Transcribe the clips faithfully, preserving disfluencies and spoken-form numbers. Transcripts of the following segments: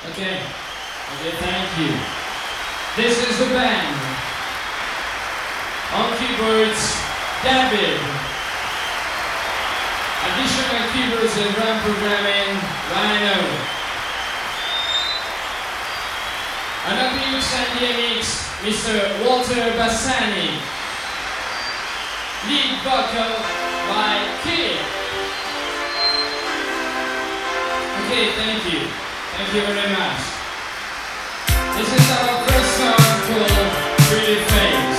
Okay, okay, thank you. This is the band. On keyboards, David. Additional keyboards and drum programming, Rhino. On a mix and D M X, Mister Walter Bassani. Lead vocal by Kid. Okay, thank you. Thank you very much. This is our first song called Pretty Face.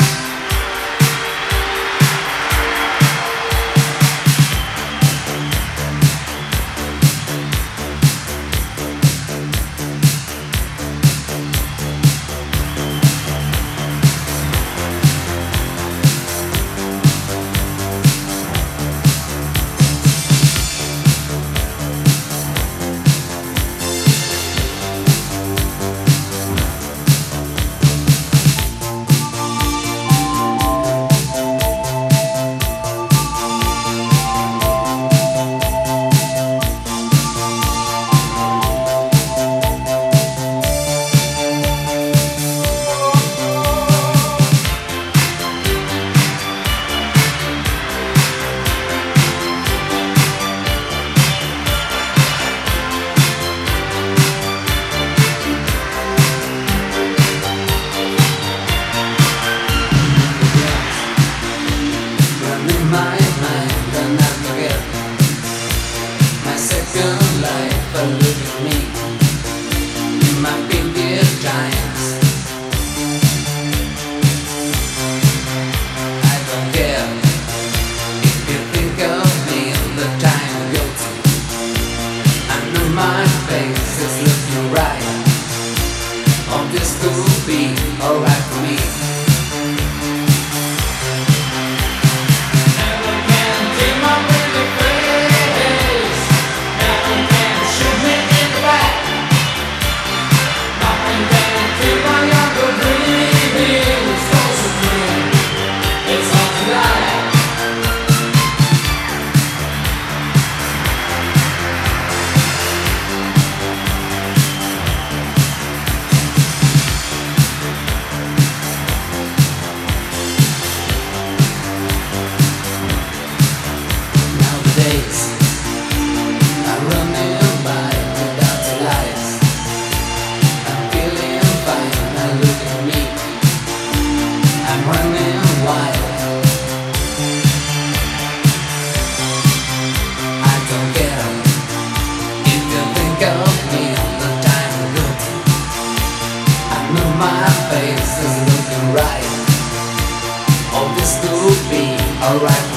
My face is looking right. All this could be alright.